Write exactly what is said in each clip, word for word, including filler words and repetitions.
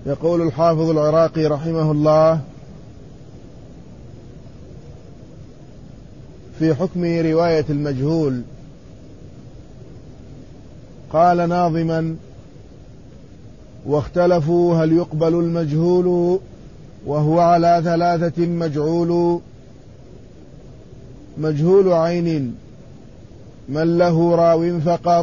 يقول الحافظ العراقي رحمه الله في حكم رواية المجهول، قال ناظما: واختلفوا هل يقبل المجهول وهو على ثلاثة مجعول. مجهول عين من له راو فقط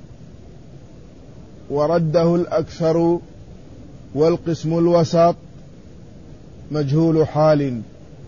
ورده الأكثر، والقسم الوسط مجهول حال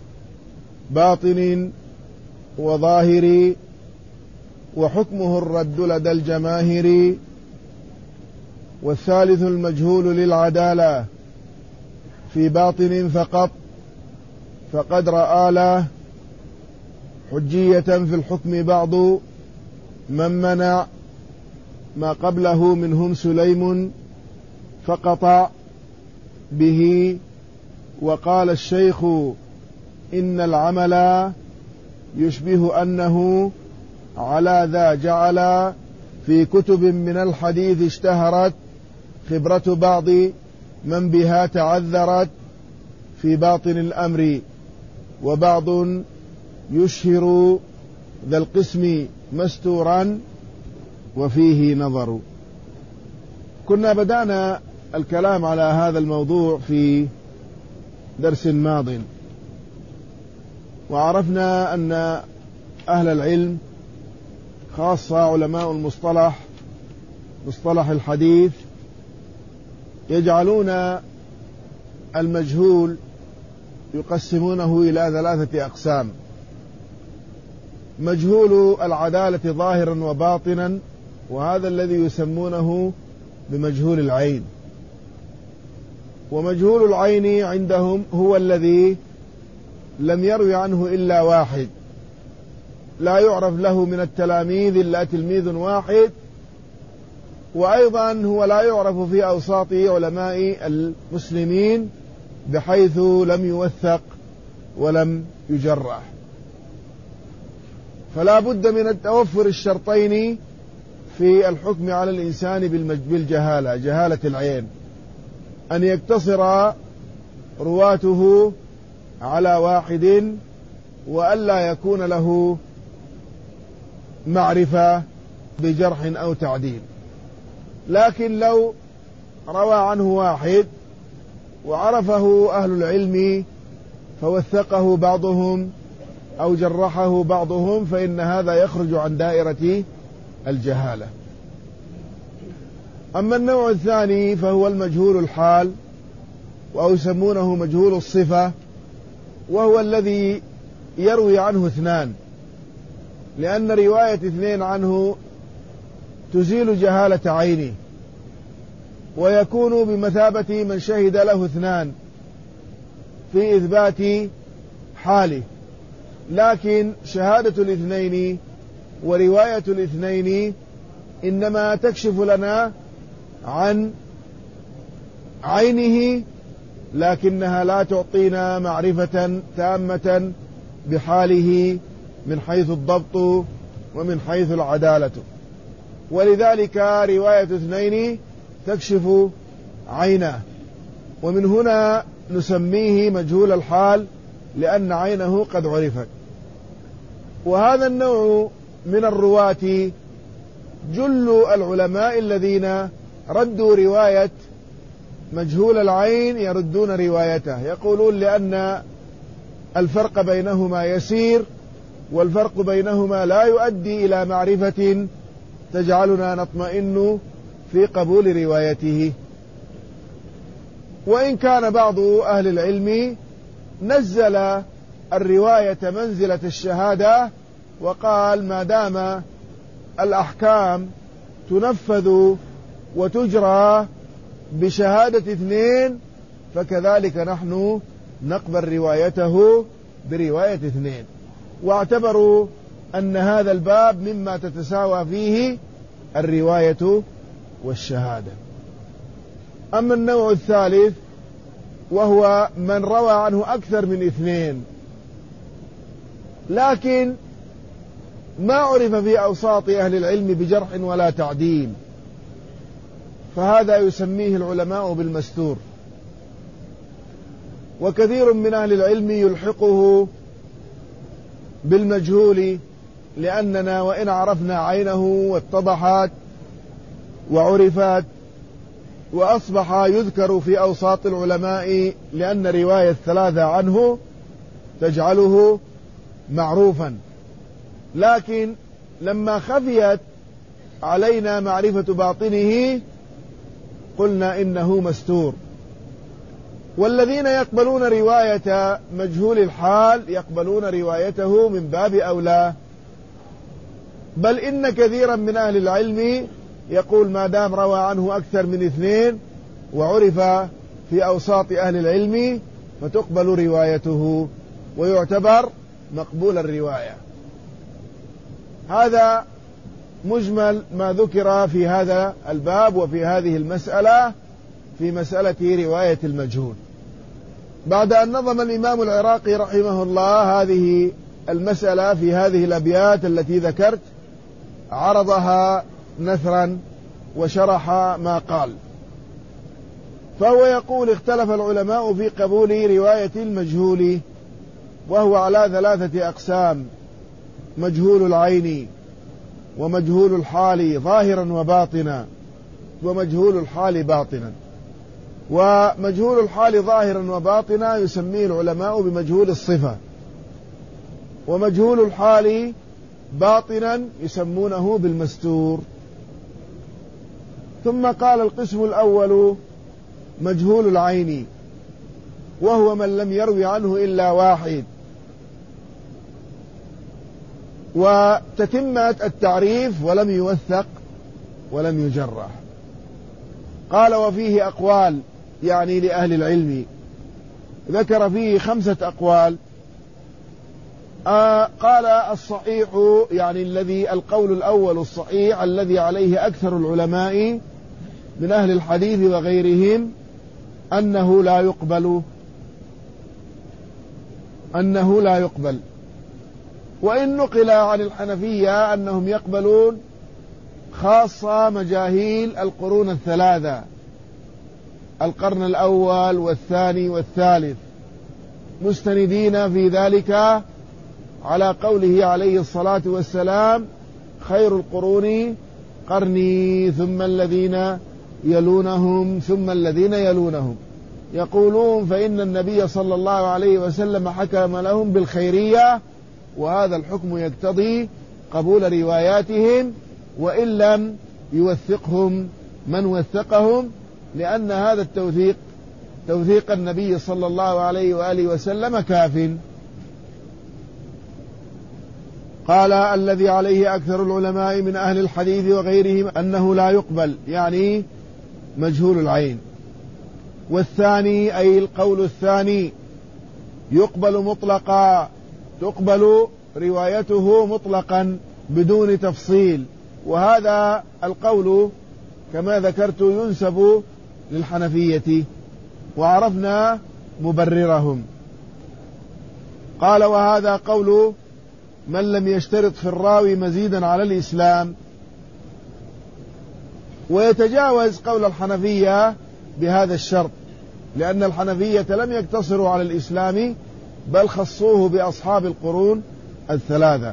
باطن وظاهر، وحكمه الرد لدى الجماهير. والثالث المجهول للعدالة في باطن فقط، فقد رأى له حجية في الحكم بعض من منع ما قبله منهم سليم فقطع به. وقال الشيخ إن العمل يشبه أنه على ذا جعل في كتب من الحديث اشتهرت خبرة بعض من بها تعذرت في باطن الأمر، وبعض يشهر ذا القسم مستورا وفيه نظر. كنا بدأنا الكلام على هذا الموضوع في درس ماض، وعرفنا أن أهل العلم خاصة علماء المصطلح مصطلح الحديث يجعلون المجهول يقسمونه إلى ثلاثة أقسام: مجهول العدالة ظاهرا وباطنا، وهذا الذي يسمونه بمجهول العين. ومجهول العين عندهم هو الذي لم يروي عنه إلا واحد، لا يعرف له من التلاميذ إلا تلميذ واحد، وأيضا هو لا يعرف في أوساط علماء المسلمين بحيث لم يوثق ولم يجرح. فلا بد من التوفر الشرطين في الحكم على الإنسان بالجهالة، جهالة العين، أن يقتصر رواته على واحد، وألا يكون له معرفة بجرح أو تعديل. لكن لو روى عنه واحد وعرفه أهل العلم فوثقه بعضهم أو جرحه بعضهم، فإن هذا يخرج عن دائرة الجهالة. أما النوع الثاني فهو المجهول الحال، أو يسمونه مجهول الصفة، وهو الذي يروي عنه اثنان، لأن رواية اثنين عنه تزيل جهالة عينه، ويكون بمثابة من شهد له اثنان في إثبات حاله. لكن شهادة الاثنين ورواية الاثنين إنما تكشف لنا عن عينه، لكنها لا تعطينا معرفة تامة بحاله من حيث الضبط ومن حيث العدالة. ولذلك رواية اثنين تكشف عينه، ومن هنا نسميه مجهول الحال لأن عينه قد عرفت. وهذا النوع من الرواة جل العلماء الذين ردوا رواية مجهول العين يردون روايته، يقولون لأن الفرق بينهما يسير، والفرق بينهما لا يؤدي إلى معرفة تجعلنا نطمئن في قبول روايته. وإن كان بعض أهل العلم نزل الرواية منزلة الشهادة، وقال ما دام الأحكام تنفذ وتجرى بشهادة اثنين فكذلك نحن نقبل روايته برواية اثنين، واعتبروا أن هذا الباب مما تتساوى فيه الرواية والشهادة. أما النوع الثالث وهو من روى عنه أكثر من اثنين، لكن ما عرف في أوساط أهل العلم بجرح ولا تعديل، فهذا يسميه العلماء بالمستور. وكثير من أهل العلم يلحقه بالمجهول، لأننا وإن عرفنا عينه واتضحت وعرفت وأصبح يذكر في أوساط العلماء، لأن رواية ثلاثة عنه تجعله معروفا، لكن لما خفيت علينا معرفة باطنه قلنا إنه مستور. والذين يقبلون رواية مجهول الحال يقبلون روايته من باب أولى، بل إن كثيرا من أهل العلم يقول ما دام روى عنه أكثر من اثنين وعرف في أوساط أهل العلم فتقبل روايته ويعتبر مقبول الرواية. هذا مجمل ما ذكر في هذا الباب وفي هذه المسألة، في مسألة رواية المجهول. بعد أن نظم الإمام العراقي رحمه الله هذه المسألة في هذه الأبيات التي ذكرت، عرضها نثرا وشرح ما قال. فهو يقول: اختلف العلماء في قبول رواية المجهول، وهو على ثلاثة أقسام: مجهول العين، ومجهول الحال ظاهرا وباطنا، ومجهول الحال باطنا. ومجهول الحال ظاهرا وباطنا يسميه العلماء بمجهول الصفة، ومجهول الحال باطنا يسمونه بالمستور. ثم قال: القسم الأول مجهول العين، وهو من لم يروي عنه إلا واحد. وتتمة التعريف: ولم يوثق ولم يجرح. قال: وفيه أقوال، يعني لأهل العلم، ذكر فيه خمسة أقوال. آه قال: الصحيح، يعني الذي القول الأول الصحيح الذي عليه أكثر العلماء من أهل الحديث وغيرهم، أنه لا يقبل أنه لا يقبل وإن نقل عن الحنفية أنهم يقبلون خاصة مجاهيل القرون الثلاثة، القرن الأول والثاني والثالث، مستندين في ذلك على قوله عليه الصلاة والسلام: خير القرون قرني ثم الذين يلونهم ثم الذين يلونهم. يقولون فإن النبي صلى الله عليه وسلم حكم لهم بالخيرية، وهذا الحكم يقتضي قبول رواياتهم وإن لم يوثقهم من وثقهم، لأن هذا التوثيق توثيق النبي صلى الله عليه وآله وسلم كاف. قال: الذي عليه أكثر العلماء من أهل الحديث وغيرهم أنه لا يقبل، يعني مجهول العين. والثاني، أي القول الثاني، يقبل مطلقا، تقبل روايته مطلقا بدون تفصيل. وهذا القول كما ذكرت ينسب للحنفية، وعرفنا مبررهم. قال: وهذا قول من لم يشترط في الراوي مزيدا على الإسلام. ويتجاوز قول الحنفية بهذا الشرط، لأن الحنفية لم يقتصروا على الإسلام بل خصوه بأصحاب القرون الثلاثة.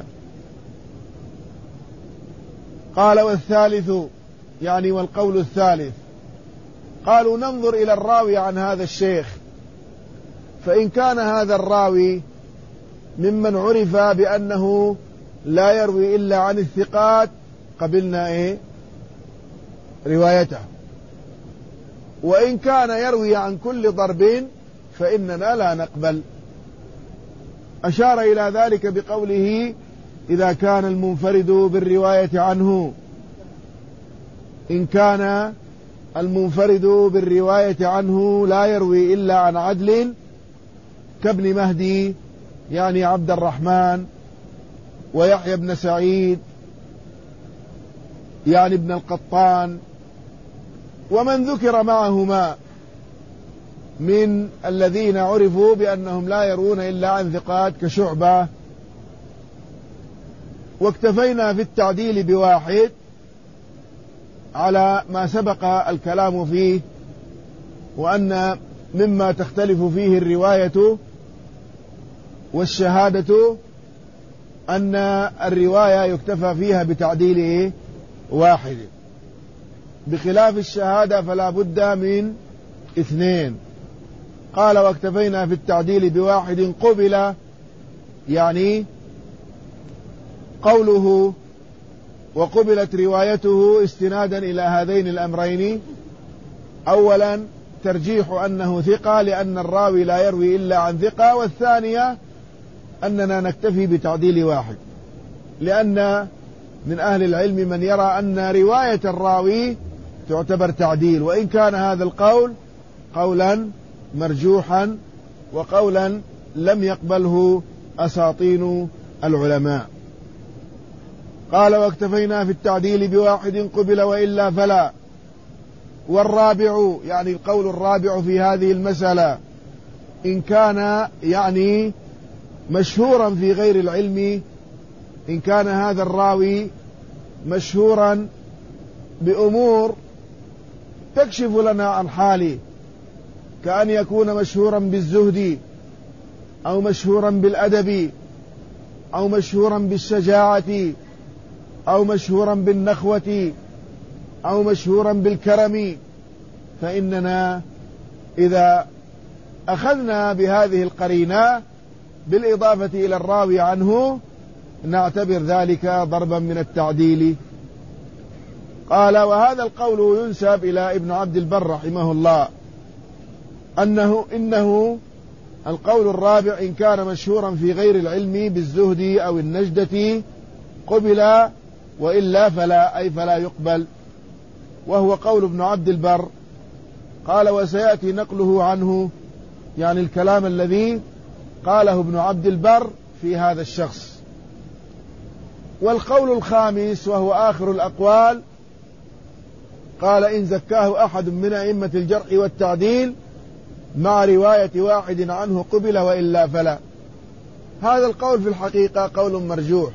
قال: والثالث، يعني والقول الثالث، قالوا: ننظر إلى الراوي عن هذا الشيخ، فإن كان هذا الراوي ممن عرف بأنه لا يروي إلا عن الثقات قبلنا إيه روايته، وإن كان يروي عن كل ضرب فإننا لا نقبل. أشار إلى ذلك بقوله: إذا كان المنفرد بالرواية عنه، إن كان المنفرد بالرواية عنه لا يروي إلا عن عدل كابن مهدي، يعني عبد الرحمن، ويحيى بن سعيد يعني ابن القطان، ومن ذكر معهما من الذين عرفوا بأنهم لا يروون إلا عن ثقات كشعبة. واكتفينا في التعديل بواحد على ما سبق الكلام فيه، وأن مما تختلف فيه الرواية والشهادة أن الرواية يكتفى فيها بتعديل واحد، بخلاف الشهادة فلا بد من اثنين. قال واكتفينا في التعديل بواحد قبل، يعني قوله وقبلت روايته استنادا إلى هذين الأمرين: أولا ترجيح أنه ثقة لأن الراوي لا يروي إلا عن ثقة، والثانية أننا نكتفي بتعديل واحد، لأن من أهل العلم من يرى أن رواية الراوي تعتبر تعديل، وإن كان هذا القول قولا مرجوحا وقولا لم يقبله أساطين العلماء. قال واكتفينا في التعديل بواحد قبل وإلا فلا. والرابع، يعني القول الرابع في هذه المسألة، إن كان يعني مشهورا في غير العلم، إن كان هذا الراوي مشهورا بأمور تكشف لنا عن حاله، كأن يكون مشهورا بالزهد أو مشهورا بالأدب أو مشهورا بالشجاعة أو مشهورا بالنخوة أو مشهورا بالكرم، فإننا إذا أخذنا بهذه القرينة بالإضافة إلى الراوي عنه نعتبر ذلك ضربا من التعديل. قال وهذا القول ينسب إلى ابن عبد البر رحمه الله، أنه إنه القول الرابع إن كان مشهورا في غير العلم بالزهد أو النجدة قبل وإلا فلا، أي فلا يقبل، وهو قول ابن عبد البر. قال وسيأتي نقله عنه، يعني الكلام الذي قاله ابن عبد البر في هذا الشخص. والقول الخامس وهو آخر الأقوال، قال إن زكاه أحد من أئمة الجرح والتعديل مع رواية واحد عنه قبل وإلا فلا. هذا القول في الحقيقة قول مرجوح،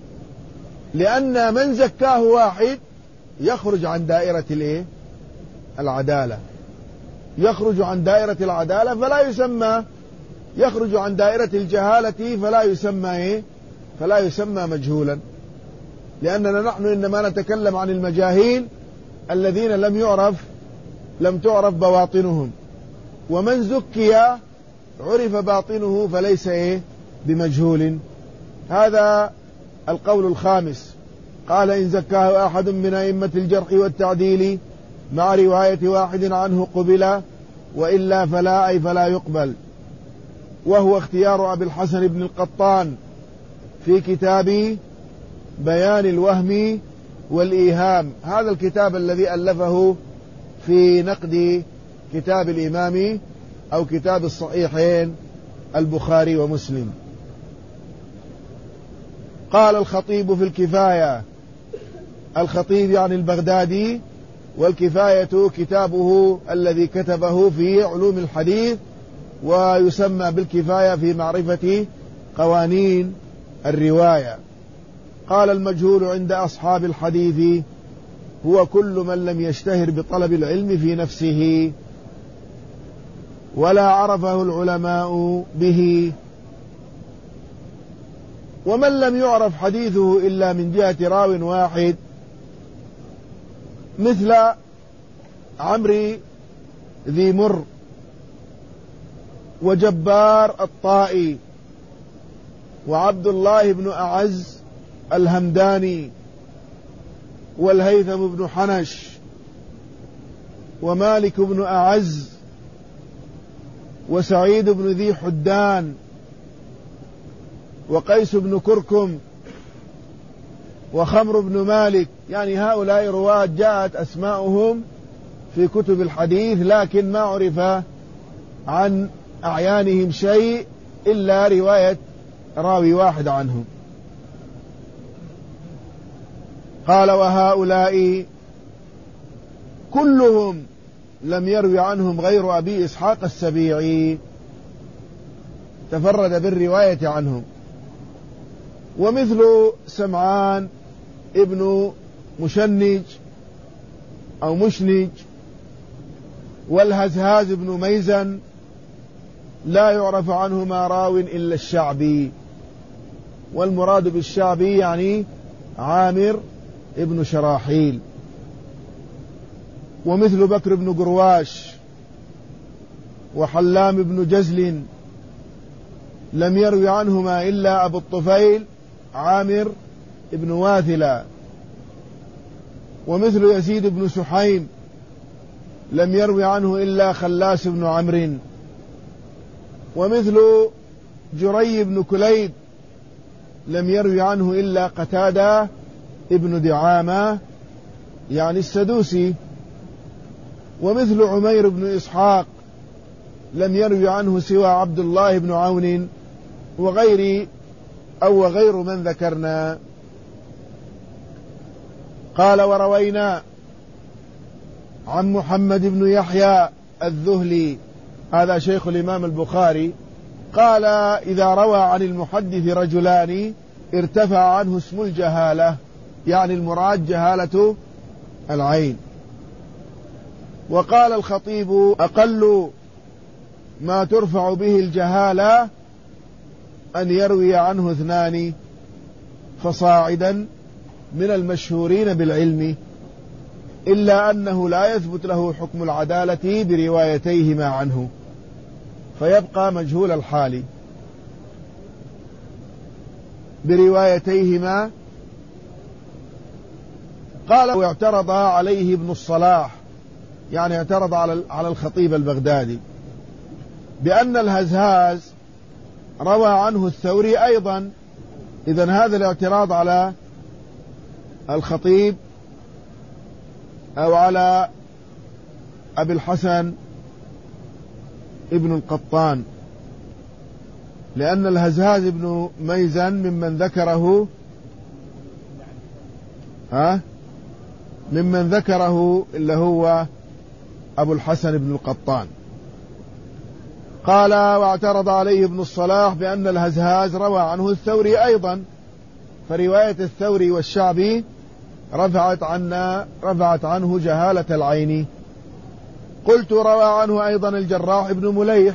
لأن من زكاه واحد يخرج عن دائرة الإيه؟ العدالة، يخرج عن دائرة العدالة فلا يسمى، يخرج عن دائرة الجهالة فلا يسمى إيه؟ فلا يسمى مجهولا، لأننا نحن إنما نتكلم عن المجاهيل الذين لم يعرف لم تعرف بواطنهم، ومن زكي عرف باطنه فليس إيه؟ بمجهول. هذا القول الخامس. قال إن زكاه أحد من أئمة الجرح والتعديل مع رواية واحد عنه قبل وإلا فلا، أي فلا يقبل، وهو اختيار أبي الحسن بن القطان في كتاب بيان الوهم والإيهام. هذا الكتاب الذي ألفه في نقد كتاب الإمام أو كتاب الصحيحين البخاري ومسلم. قال الخطيب في الكفاية، الخطيب يعني البغدادي، والكفاية كتابه الذي كتبه في علوم الحديث، ويسمى بالكفاية في معرفة قوانين الرواية. قال المجهول عند أصحاب الحديث هو كل من لم يشتهر بطلب العلم في نفسه ولا عرفه العلماء به، ومن لم يعرف حديثه إلا من جهة راو واحد، مثل عمرو ذي مر وجبار الطائي وعبد الله بن أعز الهمداني والهيثم بن حنش ومالك بن أعز وسعيد بن ذي حدان وقيس بن كركم وخمر بن مالك. يعني هؤلاء رواة جاءت أسماؤهم في كتب الحديث، لكن ما عرف عن أعيانهم شيء إلا رواية راوي واحد عنهم. قال وهؤلاء كلهم لم يروي عنهم غير أبي إسحاق السبيعي، تفرد بالرواية عنهم، ومثل سمعان ابن مشنج أو مشنج والهزهاز بن ميزن لا يعرف عنهما راو إلا الشعبي، والمراد بالشعبي يعني عامر ابن شراحيل. ومثل بكر بن قرواش وحلام بن جزل لم يروي عنهما إلا أبو الطفيل عامر ابن واثلة. ومثل يزيد بن سحيم لم يروي عنه إلا خلاس بن عمرو. ومثل جري بن كليب لم يروي عنه إلا قتادة ابن دعامة يعني السدوسي. ومثل عمير بن إسحاق لم يروي عنه سوى عبد الله بن عون وغير أو غير من ذكرنا. قال وروينا عن محمد بن يحيى الذهلي، هذا شيخ الإمام البخاري، قال إذا روى عن المحدث رجلان ارتفع عنه اسم الجهالة، يعني المراد جهالة العين. وقال الخطيب أقل ما ترفع به الجهالة أن يروي عنه اثنان فصاعدا من المشهورين بالعلم، إلا أنه لا يثبت له حكم العدالة بروايتيهما عنه، فيبقى مجهول الحال بروايتيهما. قال واعترض عليه ابن الصلاح، يعني اعترض على الخطيب البغدادي بأن الهزهاز روى عنه الثوري أيضا. إذن هذا الاعتراض على الخطيب أو على أبي الحسن ابن القطان، لأن الهزهاز ابن ميزن ممن ذكره ها ممن ذكره اللي هو أبو الحسن ابن القطان. قال واعترض عليه ابن الصلاح بأن الهزهاز روى عنه الثوري أيضا، فرواية الثوري والشعبي رفعت عنا رفعت عنه جهالة العين. قلت روى عنه أيضا الجراح بن مليح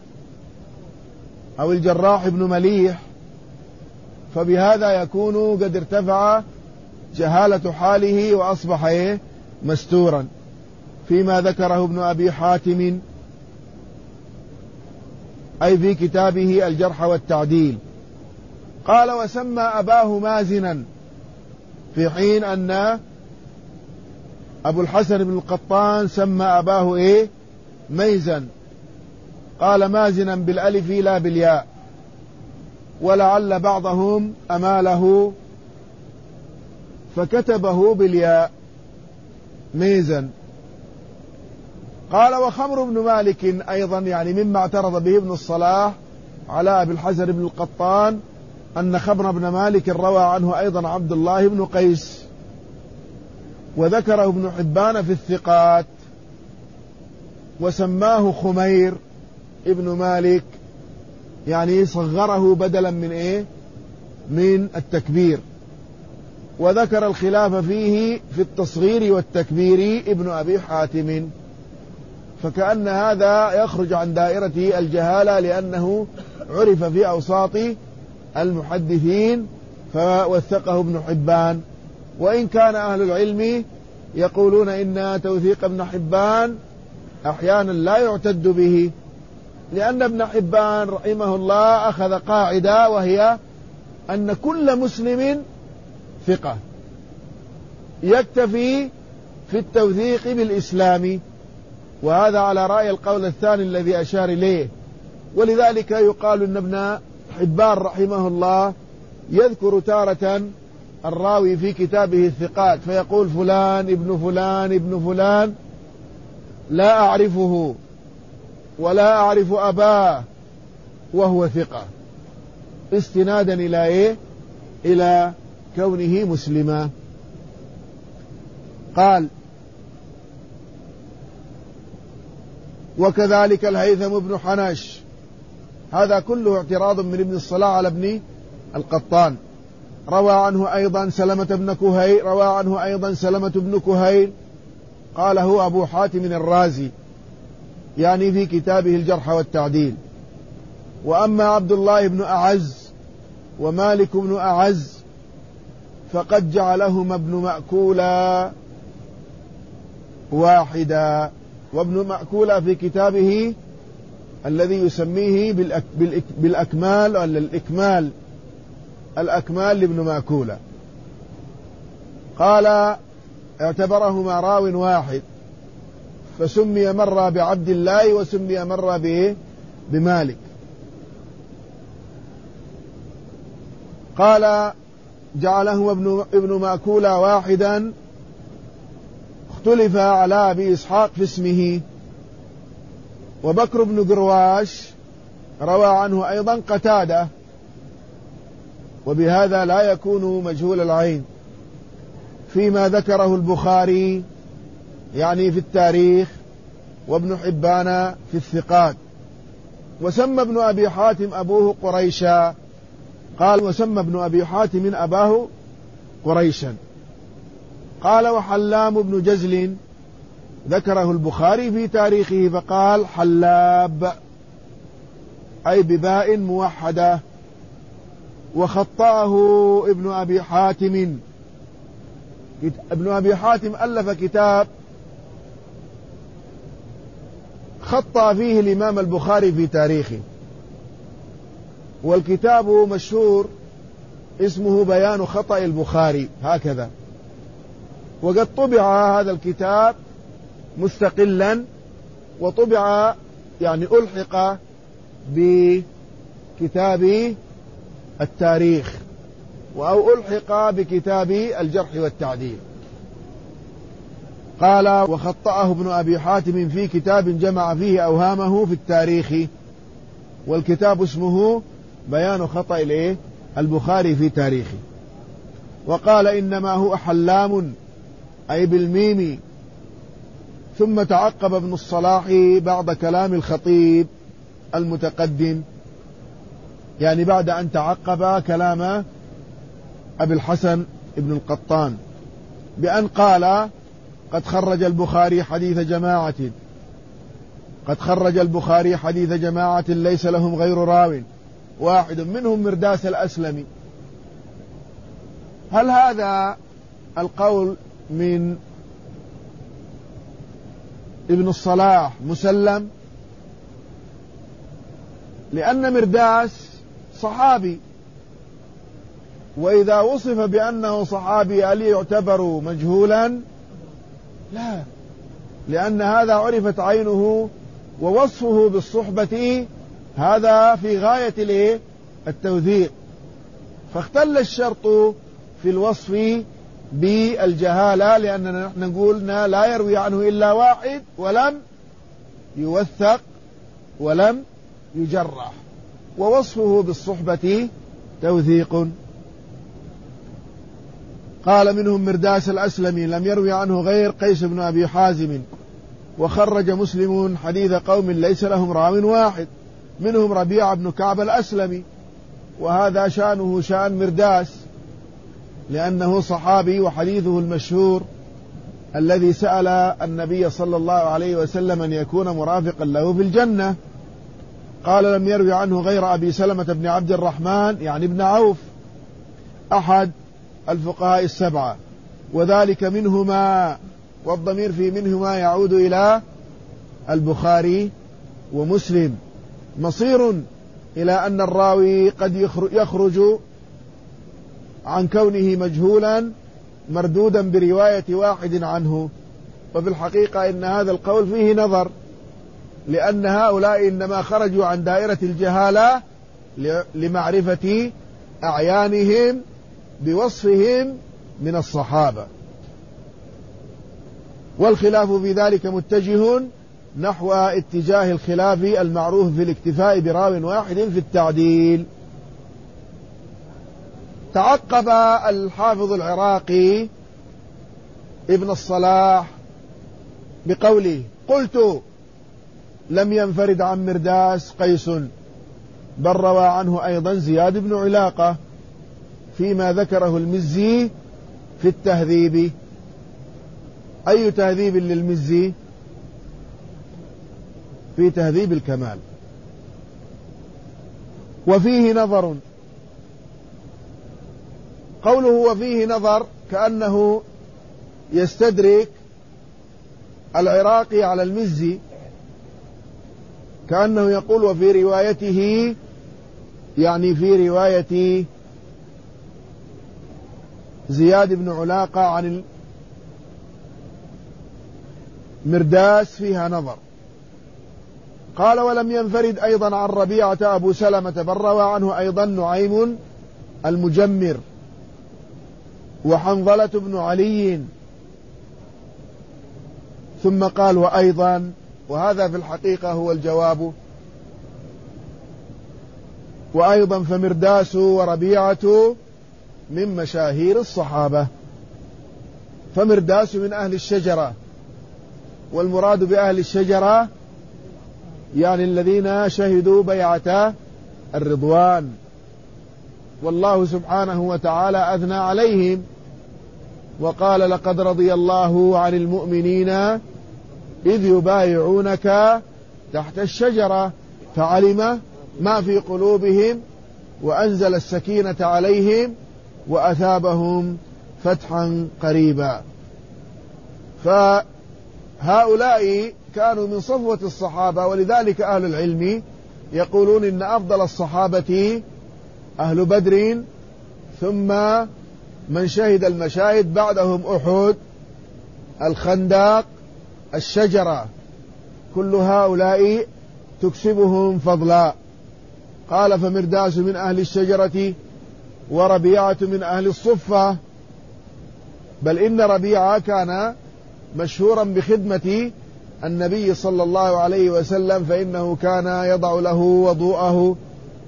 أو الجراح بن مليح، فبهذا يكون قد ارتفع جهالة حاله وأصبح إيه مستورا فيما ذكره ابن أبي حاتم أي في كتابه الجرح والتعديل. قال وسمى أباه مازنا، في حين أن أبو الحسن بن القطان سمى أباه إيه ميزا. قال مازنا بالألف لا بالياء، ولعل بعضهم أماله فكتبه بالياء ميزا. قال وخمر بن مالك أيضا، يعني مما اعترض به ابن الصلاح على أبي الحسن بن القطان أن خمر بن مالك روى عنه أيضا عبد الله بن قيس، وذكره ابن حبان في الثقات وسماه خمير ابن مالك، يعني صغره بدلا من إيه من التكبير. وذكر الخلاف فيه في التصغير والتكبير ابن أبي حاتم، فكأن هذا يخرج عن دائرة الجهالة لأنه عرف في أوساط المحدثين فوثقه ابن حبان. وإن كان أهل العلم يقولون إن توثيق ابن حبان أحيانا لا يعتد به، لأن ابن حبان رحمه الله أخذ قاعدة وهي أن كل مسلم ثقة، يكتفي في التوثيق بالإسلام، وهذا على رأي القول الثاني الذي أشار إليه. ولذلك يقال أن ابن حبان رحمه الله يذكر تارة الراوي في كتابه الثقات فيقول فلان ابن فلان ابن فلان لا أعرفه ولا أعرف أباه وهو ثقة، استنادا إلى إيه إلى كونه مسلما. قال وكذلك الهيثم بن حنش، هذا كله اعتراض من ابن الصلاح على ابن القطان. روى عنه أيضا سلمة بن كهيل روى عنه أيضا سلمة بن كهيل قال هو أبو حاتم الرازي، يعني في كتابه الجرح والتعديل. وأما عبد الله بن أعز ومالك بن أعز فقد جعلهما ابن مأكولا واحدا. وابن مأكولا في كتابه الذي يسميه بالأك بالأك بالأكمال ولا الإكمال الأكمال لابن مأكولا قال اعتبرهما راو واحد، فسمي مرة بعبد الله وسمي مرة به بمالك. قال جعله ابن, ابن مأكولا واحدا، اختلف على أبي إسحاق في اسمه. وبكر بن قرواش روى عنه أيضا قتادة، وبهذا لا يكون مجهول العين فيما ذكره البخاري يعني في التاريخ، وابن حبان في الثقات. وسمى ابن أبي حاتم أبوه قريشا، قال وسمى ابن أبي حاتم أباه قريشا. قال وحلام بن جزل ذكره البخاري في تاريخه فقال حلاب أي بباء موحدة. وخطأه ابن أبي حاتم، ابن أبي حاتم ألف كتاب خطأ فيه الإمام البخاري في تاريخه، والكتاب مشهور اسمه بيان خطأ البخاري هكذا. وقد طبع هذا الكتاب مستقلا، وطبع يعني ألحق بكتاب التاريخ أو ألحق بكتاب الجرح والتعديل. قال وخطأه ابن أبي حاتم في كتاب جمع فيه أوهامه في التاريخ، والكتاب اسمه بيان خطأ البخاري في تاريخه. وقال إنما هو حلام أي بالميم. ثم تعقب ابن الصلاح بعد كلام الخطيب المتقدم، يعني بعد أن تعقب كلام أبي الحسن ابن القطان، بأن قال قد خرج البخاري حديث جماعة قد خرج البخاري حديث جماعة ليس لهم غير راو واحد منهم مرداس الأسلمي. هل هذا القول من ابن الصلاح مسلم؟ لأن مرداس صحابي، وإذا وصف بأنه صحابي هل يعتبر مجهولا؟ لا، لأن هذا عرفت عينه، ووصفه بالصحبة هذا في غاية التوثيق. فاختل الشرط في الوصف بالجهالة، لأننا نحن نقولنا لا يروي عنه إلا واحد ولم يوثق ولم يجرح، ووصفه بالصحبة توثيق. قال منهم مرداس الأسلمي لم يروي عنه غير قيس بن أبي حازم. وخرج مسلم حديث قوم ليس لهم راو واحد منهم ربيع بن كعب الأسلمي، وهذا شأنه شأن مرداس لأنه صحابي، وحديثه المشهور الذي سأل النبي صلى الله عليه وسلم أن يكون مرافقا له في الجنة. قال لم يروي عنه غير أبي سلمة بن عبد الرحمن يعني ابن عوف أحد الفقهاء السبعة، وذلك منهما، والضمير في منهما يعود إلى البخاري ومسلم، مصير إلى أن الراوي قد يخرج عن كونه مجهولا مردودا برواية واحد عنه. وفي الحقيقة إن هذا القول فيه نظر، لأن هؤلاء إنما خرجوا عن دائرة الجهالة لمعرفة أعيانهم بوصفهم من الصحابة، والخلاف في ذلك متجه نحو اتجاه الخلاف المعروف في الاكتفاء براو واحد في التعديل. تعقب الحافظ العراقي ابن الصلاح بقوله قلت لم ينفرد عن مرداس قيس، بل روى عنه أيضا زياد بن علاقة فيما ذكره المزي في التهذيب. أي تهذيب للمزي؟ في تهذيب الكمال. وفيه نظر. قوله وفيه نظر كأنه يستدرك العراقي على المزي، كأنه يقول وفي روايته، يعني في رواية زياد بن علاقة عن المرداس فيها نظر. قال ولم ينفرد أيضا عن ربيعة أبو سلمة بل روى عنه أيضا نعيم المجمر وحنظلة بن علي. ثم قال وأيضا، وهذا في الحقيقة هو الجواب، وأيضا فمرداس وربيعة من مشاهير الصحابة. فمرداس من أهل الشجرة، والمراد بأهل الشجرة يعني الذين شهدوا بيعة الرضوان، والله سبحانه وتعالى أثنى عليهم وقال لقد رضي الله عن المؤمنين إذ يبايعونك تحت الشجرة فعلم ما في قلوبهم وأنزل السكينة عليهم وأثابهم فتحا قريبا. فهؤلاء كانوا من صفوة الصحابة، ولذلك أهل العلم يقولون إن أفضل الصحابة أهل بدر، ثم من شهد المشاهد بعدهم أحد، الخندق، الشجرة، كل هؤلاء تكسبهم فضلا. قال فمرداس من أهل الشجرة وربيعة من أهل الصفة، بل إن ربيعة كان مشهورا بخدمة النبي صلى الله عليه وسلم، فإنه كان يضع له وضوءه،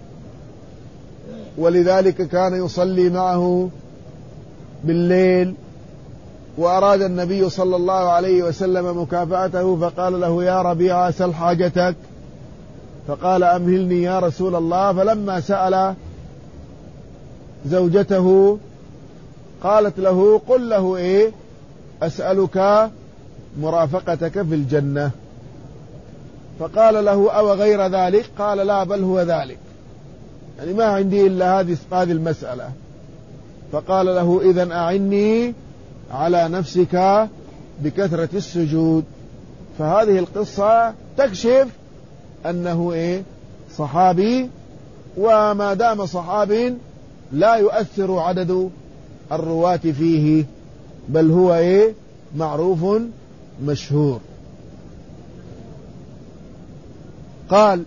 ولذلك كان يصلي معه بالليل. وأراد النبي صلى الله عليه وسلم مكافأته فقال له يا ربيعة سل حاجتك، فقال أمهلني يا رسول الله. فلما سأل زوجته قالت له قل له إيه أسألك مرافقتك في الجنة. فقال له أو غير ذلك؟ قال لا بل هو ذلك، يعني ما عندي إلا هذه هذه المسألة. فقال له إذن أعني على نفسك بكثرة السجود. فهذه القصة تكشف أنه إيه صحابي، وما دام صحابي لا يؤثر عدد الرواة فيه، بل هو إيه معروف مشهور. قال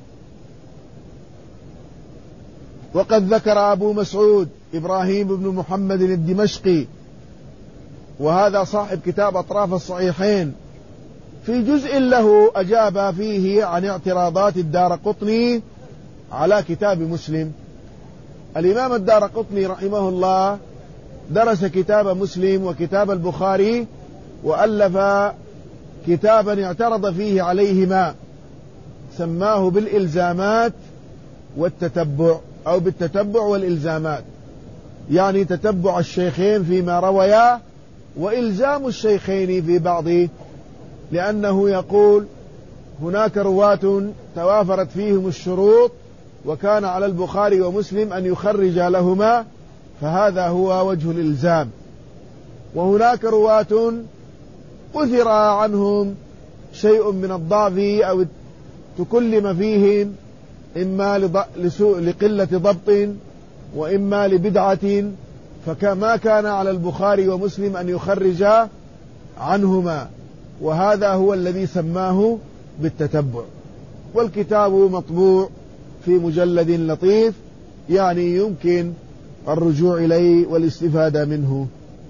وقد ذكر أبو مسعود إبراهيم بن محمد الدمشقي، وهذا صاحب كتاب أطراف الصحيحين، في جزء له أجاب فيه عن اعتراضات الدارقطني على كتاب مسلم. الإمام الدارقطني رحمه الله درس كتاب مسلم وكتاب البخاري، وألف كتابا اعترض فيه عليهما، سماه بالإلزامات والتتبع، أو بالتتبع والإلزامات، يعني تتبع الشيخين فيما رويا وإلزام الشيخين في بعض، لأنه يقول هناك رواة توافرت فيهم الشروط وكان على البخاري ومسلم أن يخرج لهما، فهذا هو وجه الإلزام. وهناك رواة أثر عنهم شيء من الضعف أو تكلم فيهم، إما لسوء لقلة ضبط وإما لبدعة، فما كان على البخاري ومسلم أن يخرج عنهما، وهذا هو الذي سماه بالتتبع. والكتاب مطبوع في مجلد لطيف، يعني يمكن الرجوع إليه والاستفادة منه.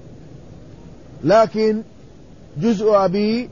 لكن جزء أبي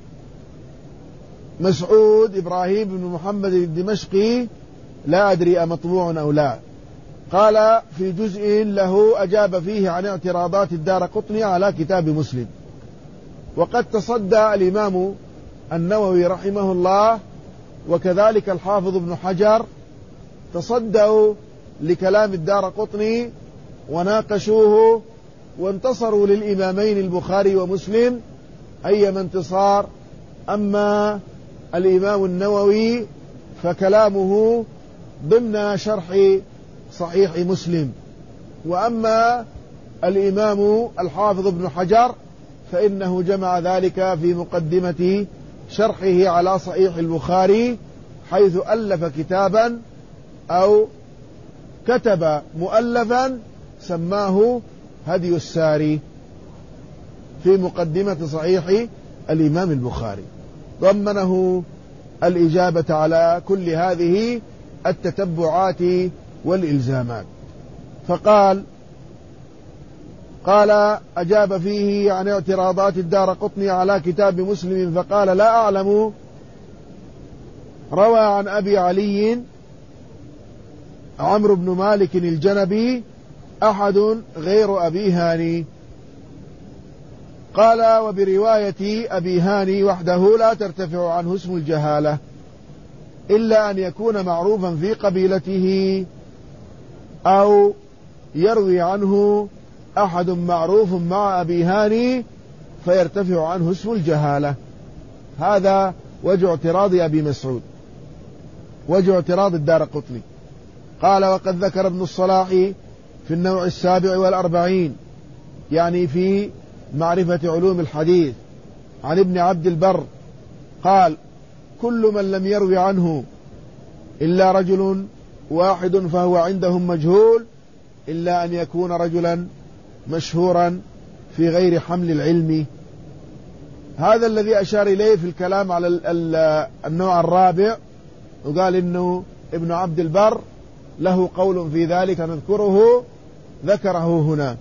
مسعود إبراهيم بن محمد الدمشقي لا أدري أمطبوع أو لا. قال في جزء له أجاب فيه عن اعتراضات الدارقطني على كتاب مسلم. وقد تصدى الإمام النووي رحمه الله وكذلك الحافظ ابن حجر تصدوا لكلام الدارقطني وناقشوه، وانتصروا للإمامين البخاري ومسلم أيما انتصار. أما الإمام النووي فكلامه ضمن شرح صحيح مسلم. وأما الإمام الحافظ ابن حجر فإنه جمع ذلك في مقدمة شرحه على صحيح البخاري، حيث ألف كتابا أو كتب مؤلفا سماه هدي الساري في مقدمة صحيح الإمام البخاري، ضمنه الإجابة على كل هذه التتبعات والإلزامات. فقال قال أجاب فيه عن اعتراضات الدارقطني على كتاب مسلم فقال لا أعلم روى عن أبي علي عمرو بن مالك الجنبي أحد غير أبي هاني. قال وبرواية أبي هاني وحده لا ترتفع عنه اسم الجهالة إلا أن يكون معروفا في قبيلته أو يروي عنه أحد معروف مع أبي هاني فيرتفع عنه اسم الجهالة. هذا وجه اعتراض أبي مسعود، وجه اعتراض الدارقطني. قال وقد ذكر ابن الصلاح في النوع السابع والأربعين، يعني في معرفة علوم الحديث، عن ابن عبد البر قال كل من لم يروي عنه إلا رجل واحد فهو عندهم مجهول إلا أن يكون رجلا مشهورا في غير حمل العلم. هذا الذي أشار إليه في الكلام على النوع الرابع، وقال إنه ابن عبد البر له قول في ذلك نذكره ذكره هنا.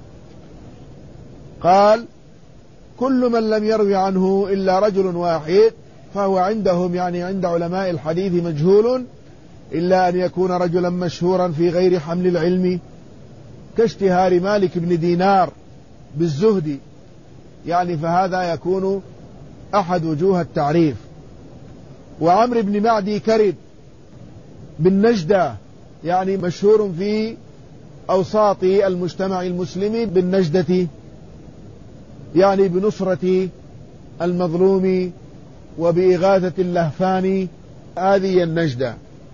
قال كل من لم يروي عنه إلا رجل واحد فهو عندهم، يعني عند علماء الحديث، مجهول إلا أن يكون رجلا مشهورا في غير حمل العلم، كاشتهار مالك بن دينار بالزهد، يعني فهذا يكون أحد وجوه التعريف. وعمر بن معدي كرب بالنجدة، يعني مشهور في أوساط المجتمع المسلم بالنجدة، يعني بنصرة المظلوم وبإغاثة اللهفان، هذه النجدة.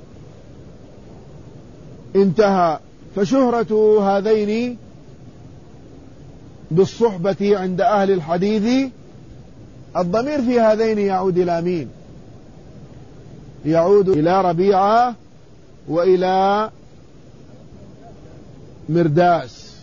انتهى. فشهرة هذين بالصحبة عند أهل الحديث، الضمير في هذين يعود إلى مين؟ يعود إلى ربيعة وإلى مرداس.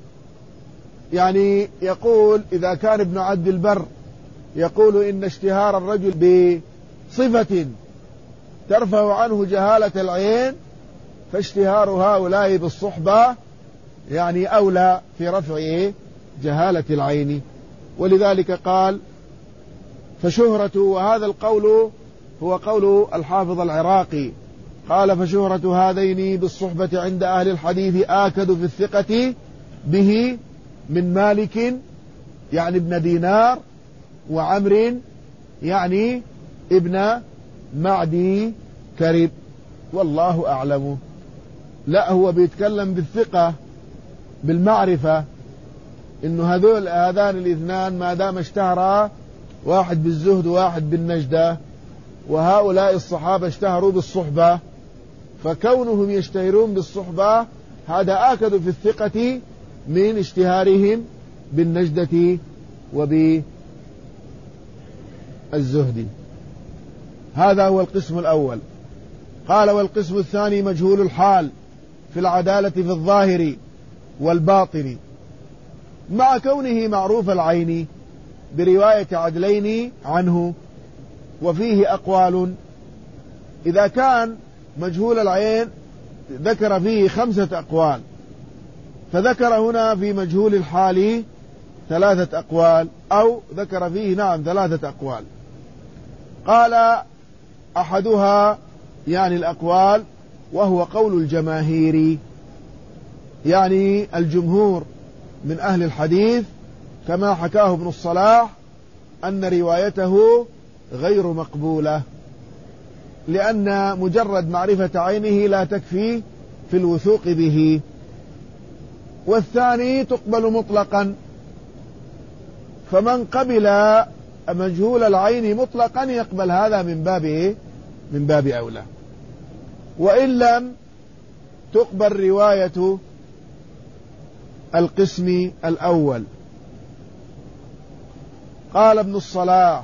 يعني يقول إذا كان ابن عبد البر يقول إن اشتهار الرجل بصفة ترفع عنه جهالة العين، فاشتهار هؤلاء بالصحبة يعني أولى في رفع جهالة العين. ولذلك قال فشهرة، وهذا القول هو قول الحافظ العراقي، قال فشهرة هذين بالصحبة عند أهل الحديث آكد في الثقة به من مالك يعني ابن دينار، وعمر يعني ابن معدي كرب، والله أعلم. لا، هو بيتكلم بالثقة بالمعرفة، إنه هذول هذان الاثنان ما دام اشتهرا، واحد بالزهد وواحد بالنجدة، وهؤلاء الصحابة اشتهروا بالصحبة، فكونهم يشتهرون بالصحبة هذا آكد في الثقة من اشتهارهم بالنجدة وبالزهد. هذا هو القسم الأول. قال والقسم الثاني مجهول الحال في العدالة في الظاهر والباطن، مع كونه معروف العين برواية عدلين عنه، وفيه أقوال. إذا كان مجهول العين ذكر فيه خمسة أقوال، فذكر هنا في مجهول الحال ثلاثة أقوال، أو ذكر فيه نعم ثلاثة أقوال. قال أحدها يعني الأقوال وهو قول الجماهير، يعني الجمهور من أهل الحديث، كما حكاه ابن الصلاح أن روايته غير مقبولة، لأن مجرد معرفة عينه لا تكفي في الوثوق به. والثاني تقبل مطلقا، فمن قبل مجهول العين مطلقا يقبل هذا من باب من باب أولى. وإن لم تقبل رواية القسم الأول. قال ابن الصلاح: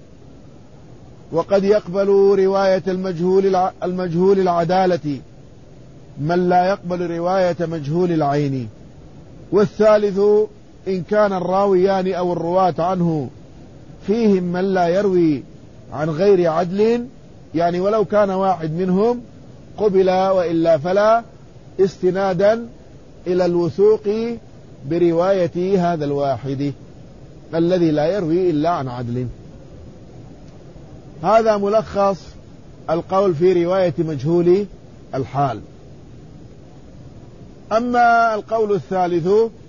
وقد يقبل رواية المجهول المجهول العدالة من لا يقبل رواية مجهول العين. والثالث إن كان الراويان أو الرواة عنه فيهم من لا يروي عن غير عدل، يعني ولو كان واحد منهم قبل وإلا فلا، استنادا إلى الوثوق برواية هذا الواحد الذي لا يروي إلا عن عدل. هذا ملخص القول في رواية مجهول الحال. أما القول الثالث،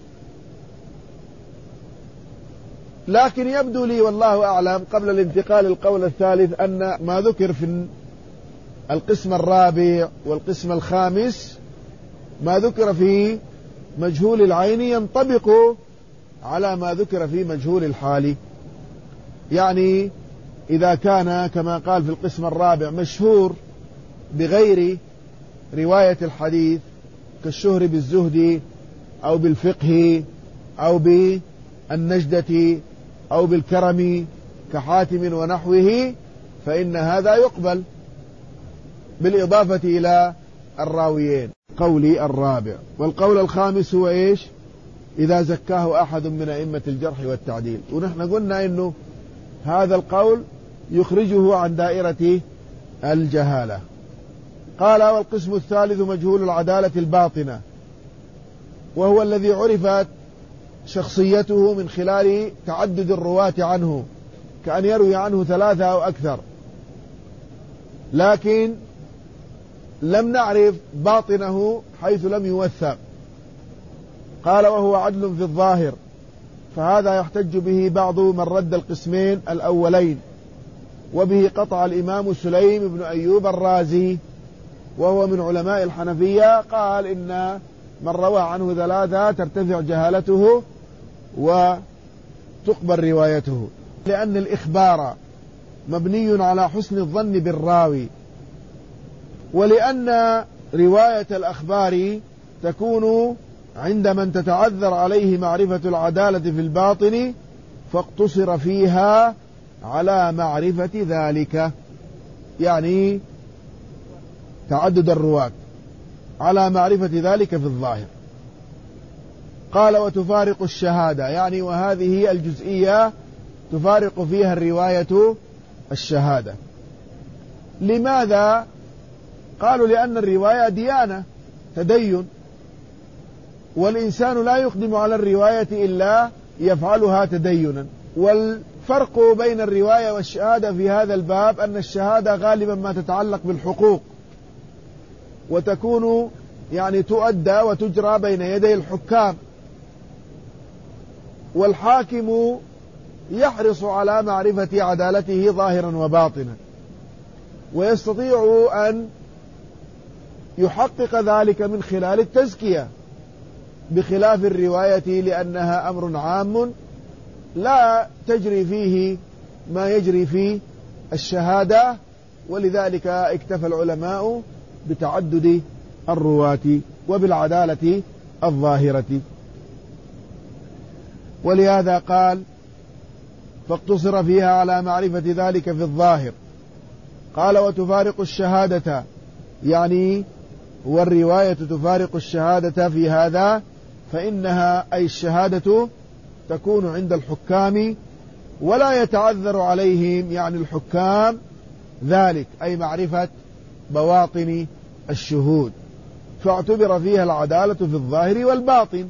لكن يبدو لي والله أعلم قبل الانتقال للقول الثالث أن ما ذكر في القسم الرابع والقسم الخامس، ما ذكر في مجهول العين ينطبق على ما ذكر في مجهول الحال. يعني إذا كان كما قال في القسم الرابع مشهور بغير رواية الحديث كالشهر بالزهد أو بالفقه أو بالنجدة أو بالكرم كحاتم ونحوه، فإن هذا يقبل بالإضافة إلى الراويين. قولي الرابع. والقول الخامس هو إيش؟ إذا زكاه أحد من أئمة الجرح والتعديل. ونحن قلنا إنه هذا القول يخرجه عن دائرة الجهالة. قال: والقسم الثالث مجهول العدالة الباطنة، وهو الذي عرفت شخصيته من خلال تعدد الرواة عنه، كأن يروي عنه ثلاثة أو أكثر، لكن لم نعرف باطنه حيث لم يوثق. قال: وهو عدل في الظاهر، فهذا يحتج به بعض من رد القسمين الأولين، وبه قطع الإمام سليم بن أيوب الرازي وهو من علماء الحنفية، قال إن من روى عنه ثلاثة ترتفع جهالته وتقبل روايته، لأن الإخبار مبني على حسن الظن بالراوي، ولأن رواية الأخبار تكون عند من تتعذر عليه معرفة العدالة في الباطن، فاقتصر فيها على معرفة ذلك، يعني تعدد الرواة، على معرفة ذلك في الظاهر. قال: وتفارق الشهادة، يعني وهذه الجزئية تفارق فيها الرواية الشهادة. لماذا؟ قالوا: لأن الرواية ديانة، تدين، والإنسان لا يقدم على الرواية إلا يفعلها تدينا. والفرق بين الرواية والشهادة في هذا الباب أن الشهادة غالبا ما تتعلق بالحقوق، وتكون يعني تؤدى وتجرى بين يدي الحكام، والحاكم يحرص على معرفة عدالته ظاهرا وباطنا، ويستطيع أن يحقق ذلك من خلال التزكية، بخلاف الرواية لأنها أمر عام لا تجري فيه ما يجري في الشهادة، ولذلك اكتفى العلماء بتعدد الرواة وبالعدالة الظاهرة. ولهذا قال: فاقتصر فيها على معرفة ذلك في الظاهر. قال: وتفارق الشهادة، يعني والرواية تفارق الشهادة في هذا، فإنها أي الشهادة تكون عند الحكام ولا يتعذر عليهم، يعني الحكام ذلك، أي معرفة بواطن الشهود، فاعتبر فيها العدالة في الظاهر والباطن.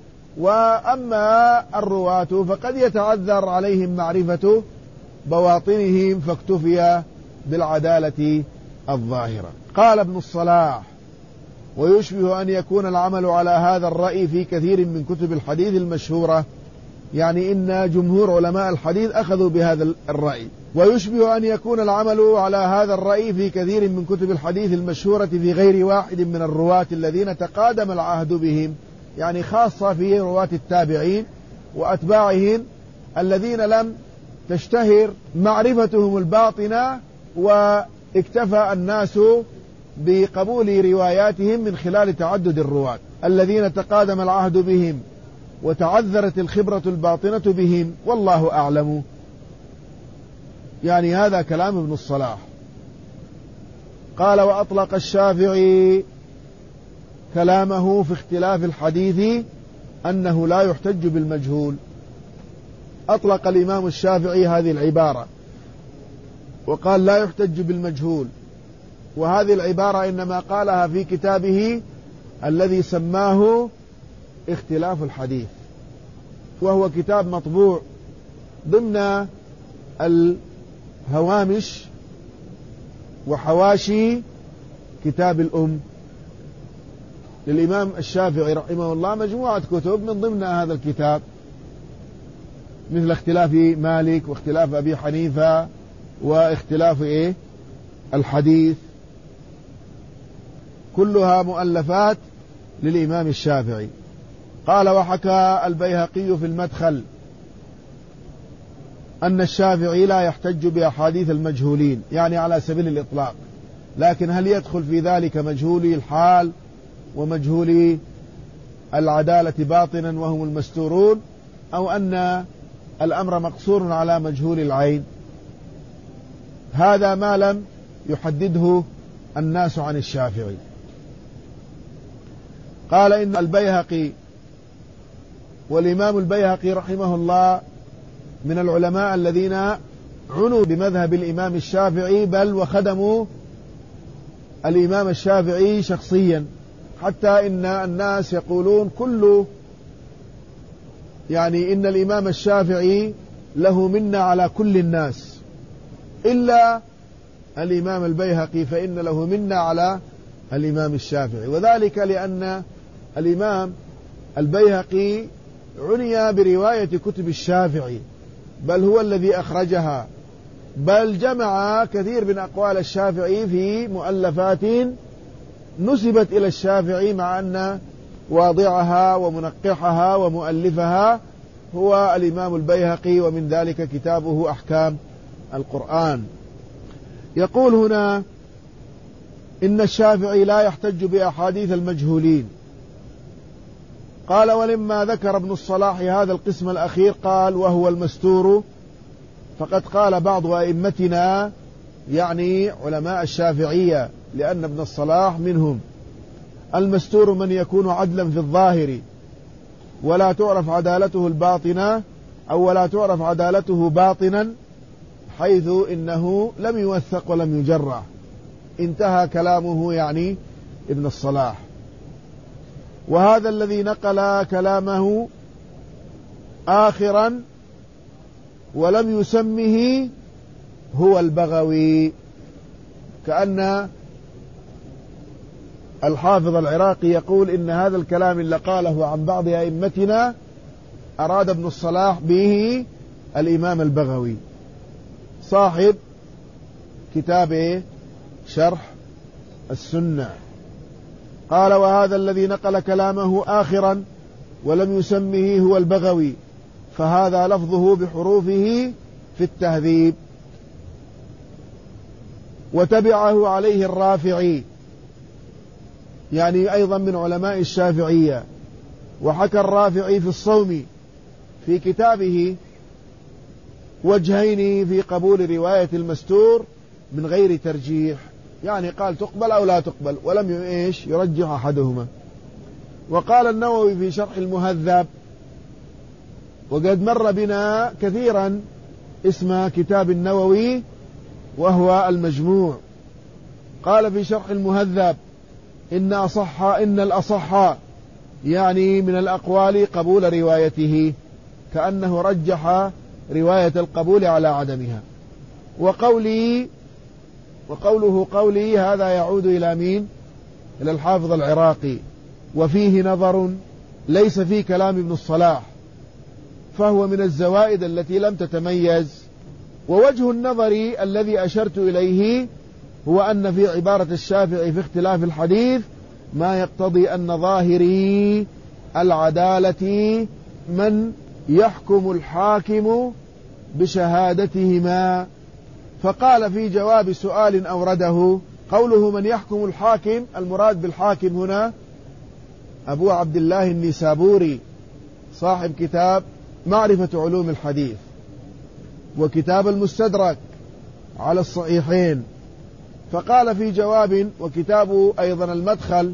وأما الرواة فقد يتعذر عليهم معرفة بواطنهم، فاكتفي بالعدالة الظاهرة. قال ابن الصلاح: ويشبه أن يكون العمل على هذا الرأي في كثير من كتب الحديث المشهورة، يعني إن جمهور علماء الحديث أخذوا بهذا الرأي. ويشبه أن يكون العمل على هذا الرأي في كثير من كتب الحديث المشهورة في غير واحد من الرواة الذين تقادم العهد بهم، يعني خاصة في رواة التابعين وأتباعهم الذين لم تشتهر معرفتهم الباطنة، واكتفى الناس بقبول رواياتهم من خلال تعدد الرواة الذين تقادم العهد بهم وتعذرت الخبرة الباطنة بهم، والله أعلم. يعني هذا كلام ابن الصلاح. قال: وأطلق الشافعي كلامه في اختلاف الحديث أنه لا يحتج بالمجهول. أطلق الإمام الشافعي هذه العبارة وقال لا يحتج بالمجهول، وهذه العبارة إنما قالها في كتابه الذي سماه اختلاف الحديث، وهو كتاب مطبوع ضمن الهوامش وحواشي كتاب الأم للإمام الشافعي رحمه الله، مجموعة كتب من ضمن هذا الكتاب، مثل اختلاف مالك واختلاف أبي حنيفة واختلاف إيه الحديث، كلها مؤلفات للإمام الشافعي. قال: وحكى البيهقي في المدخل أن الشافعي لا يحتج بأحاديث المجهولين، يعني على سبيل الإطلاق، لكن هل يدخل في ذلك مجهولي الحال ومجهولي العدالة باطنا وهم المستورون، أو أن الأمر مقصور على مجهول العين؟ هذا ما لم يحدده الناس عن الشافعي. قال: إن البيهقي، والإمام البيهقي رحمه الله من العلماء الذين عنوا بمذهب الإمام الشافعي، بل وخدموا الإمام الشافعي شخصيا، حتى إن الناس يقولون كل يعني إن الإمام الشافعي له منة على كل الناس إلا الإمام البيهقي، فإن له منة على الإمام الشافعي، وذلك لأن الإمام البيهقي عني برواية كتب الشافعي، بل هو الذي أخرجها، بل جمع كثير من أقوال الشافعي في مؤلفات نسبت إلى الشافعي، مع أن واضعها ومنقحها ومؤلفها هو الإمام البيهقي، ومن ذلك كتابه أحكام القرآن. يقول هنا: إن الشافعي لا يحتج بأحاديث المجهولين. قال: ولما ذكر ابن الصلاح هذا القسم الأخير قال: وهو المستور، فقد قال بعض أئمتنا، يعني علماء الشافعية، لأن ابن الصلاح منهم: المستور من يكون عدلا في الظاهر ولا تعرف عدالته الباطنة، أو ولا تعرف عدالته باطنا، حيث إنه لم يوثق ولم يجرح. انتهى كلامه، يعني ابن الصلاح. وهذا الذي نقل كلامه آخرا ولم يسمه هو البغوي، كأن الحافظ العراقي يقول إن هذا الكلام اللي قاله عن بعض أئمتنا أراد ابن الصلاح به الإمام البغوي صاحب كتاب شرح السنة. قال: وهذا الذي نقل كلامه آخرا ولم يسمه هو البغوي، فهذا لفظه بحروفه في التهذيب. وتبعه عليه الرافعي، يعني أيضا من علماء الشافعية. وحكى الرافعي في الصوم في كتابه وجهين في قبول رواية المستور من غير ترجيح، يعني قال تقبل أو لا تقبل، ولم إيش يرجح أحدهما. وقال النووي في شرح المهذب، وقد مر بنا كثيرا اسم كتاب النووي وهو المجموع، قال في شرح المهذب: إن أصح إن الأصح يعني من الأقوال قبول روايته، كأنه رجح رواية القبول على عدمها. وقولي وقوله قولي هذا يعود إلى مين؟ إلى الحافظ العراقي، وفيه نظر ليس في كلام ابن الصلاح، فهو من الزوائد التي لم تتميز. ووجه النظر الذي أشرت إليه هو أن في عبارة الشافعي في اختلاف الحديث ما يقتضي أن ظاهري العدالة من يحكم الحاكم بشهادتهما. فقال في جواب سؤال أورده قوله من يحكم الحاكم، المراد بالحاكم هنا أبو عبد الله النسابوري صاحب كتاب معرفة علوم الحديث وكتاب المستدرك على الصحيحين. فقال في جواب، وكتابه أيضا المدخل.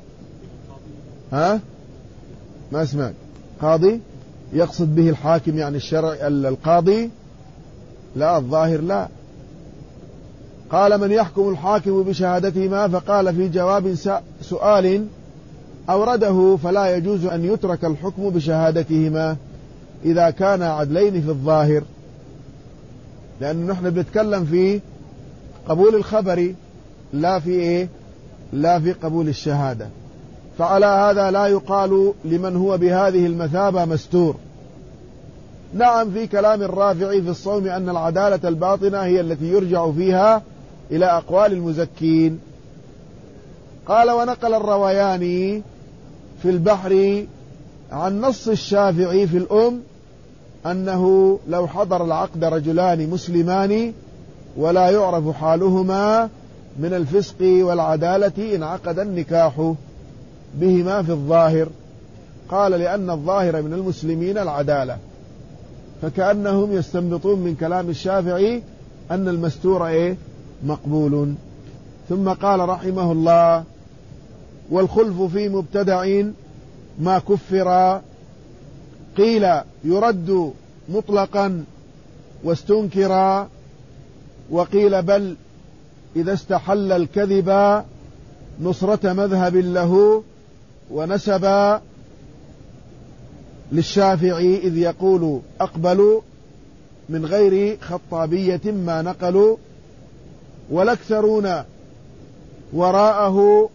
ها ما اسمع قاضي يقصد به الحاكم يعني الشرع القاضي؟ لا، الظاهر لا. قال من يحكم الحاكم بشهادتهما، فقال في جواب سؤال أورده فلا يجوز أن يترك الحكم بشهادتهما إذا كان عدلين في الظاهر، لأن نحن بنتكلم في قبول الخبر لا في إيه لا في قبول الشهادة. فعلى هذا لا يقال لمن هو بهذه المثابة مستور. نعم، في كلام الرافعي في الصوم أن العدالة الباطنة هي التي يرجع فيها إلى أقوال المزكين. قال ونقل الروياني في البحر عن نص الشافعي في الأم أنه لو حضر العقد رجلان مسلمان ولا يعرف حالهما من الفسق والعدالة انعقد النكاح بهما في الظاهر. قال لأن الظاهر من المسلمين العدالة، فكأنهم يستنبطون من كلام الشافعي أن المستور إيه مقبول. ثم قال رحمه الله والخلف في مبتدع ما كفر، قيل يرد مطلقا واستنكر، وقيل بل إذا استحل الكذب نصرة مذهب له، ونسب للشافعي إذ يقول أقبلوا من غير خطابية ما نقلوا، والأكثرون وراءه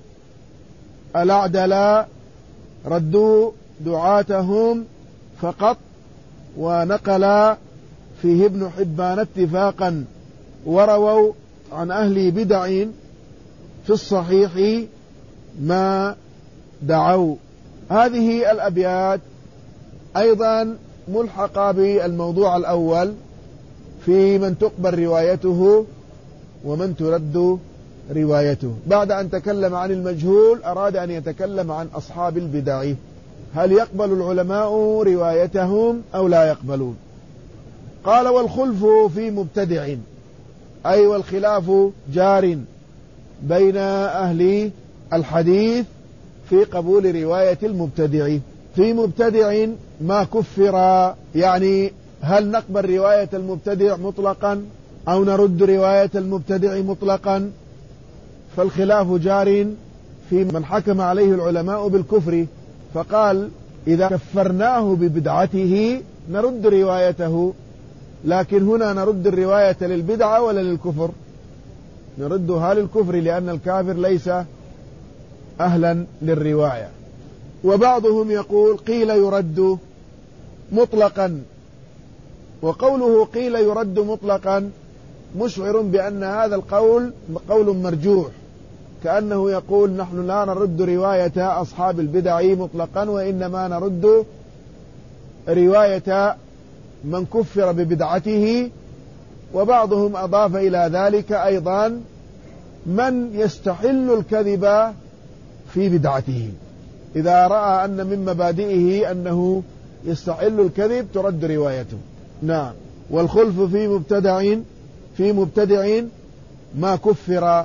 الأعدلاء ردوا دعاتهم فقط. ونقل فيه ابن حبان اتفاقا ورووا عن أهل بدع في الصحيح ما دعوا. هذه الأبيات أيضا ملحقة بالموضوع الأول في من تقبل روايته ومن ترد روايته. بعد أن تكلم عن المجهول أراد أن يتكلم عن أصحاب البدع، هل يقبل العلماء روايتهم أو لا يقبلون؟ قال والخلف في مبتدع، أي والخلاف جار بين أهل الحديث في قبول رواية المبتدع. في مبتدع ما كفر، يعني هل نقبل رواية المبتدع مطلقا أو نرد رواية المبتدع مطلقا؟ فالخلاف جار في من حكم عليه العلماء بالكفر، فقال إذا كفرناه ببدعته نرد روايته، لكن هنا نرد الرواية للبدعة ولا للكفر؟ نردها للكفر، لأن الكافر ليس أهلا للرواية. وبعضهم يقول قيل يرد مطلقا، وقوله قيل يرد مطلقا مشعر بأن هذا القول قول مرجوح، كأنه يقول نحن لا نرد رواية أصحاب البدع مطلقا، وإنما نرد رواية من كفر ببدعته. وبعضهم أضاف إلى ذلك أيضا من يستحل الكذب في بدعته، إذا رأى أن من مبادئه أنه يستحل الكذب ترد روايته. نعم. والخلف في مبتدع في مبتدع ما كفر،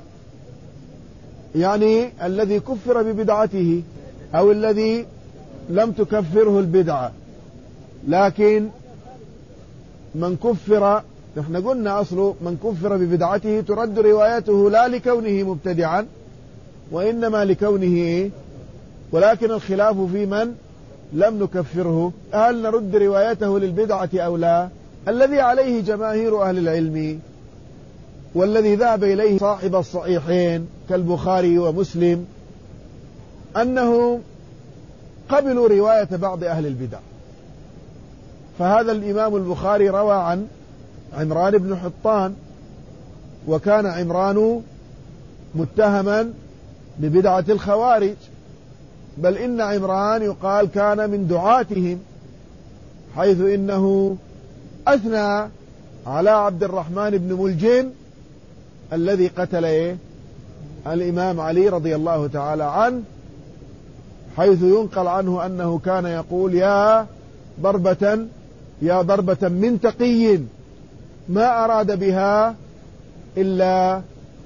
يعني الذي كفر ببدعته أو الذي لم تكفره البدعة، لكن من كفر، نحن قلنا أصله من كفر ببدعته ترد روايته لا لكونه مبتدعا وإنما لكونه، ولكن الخلاف في من لم نكفره، هل نرد روايته للبدعة أو لا؟ الذي عليه جماهير أهل العلم والذي ذهب إليه صاحب الصحيحين كالبخاري ومسلم أنه قبلوا رواية بعض أهل البدع. فهذا الإمام البخاري روى عن عمران بن حطان، وكان عمران متهما ببدعة الخوارج، بل إن عمران يقال كان من دعاتهم، حيث إنه أثنى على عبد الرحمن بن ملجم الذي قتل إيه؟ الإمام علي رضي الله تعالى عنه، حيث ينقل عنه أنه كان يقول: يا ضربة يا ضربة من تقي ما أراد بها إلا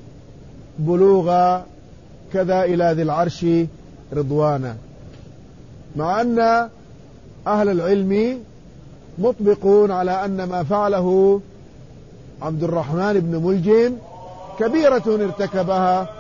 بلوغ كذا إلى ذي العرش رضوانا. مع أن أهل العلم مطبقون على أن ما فعله عبد الرحمن بن ملجم كبيرة ارتكبها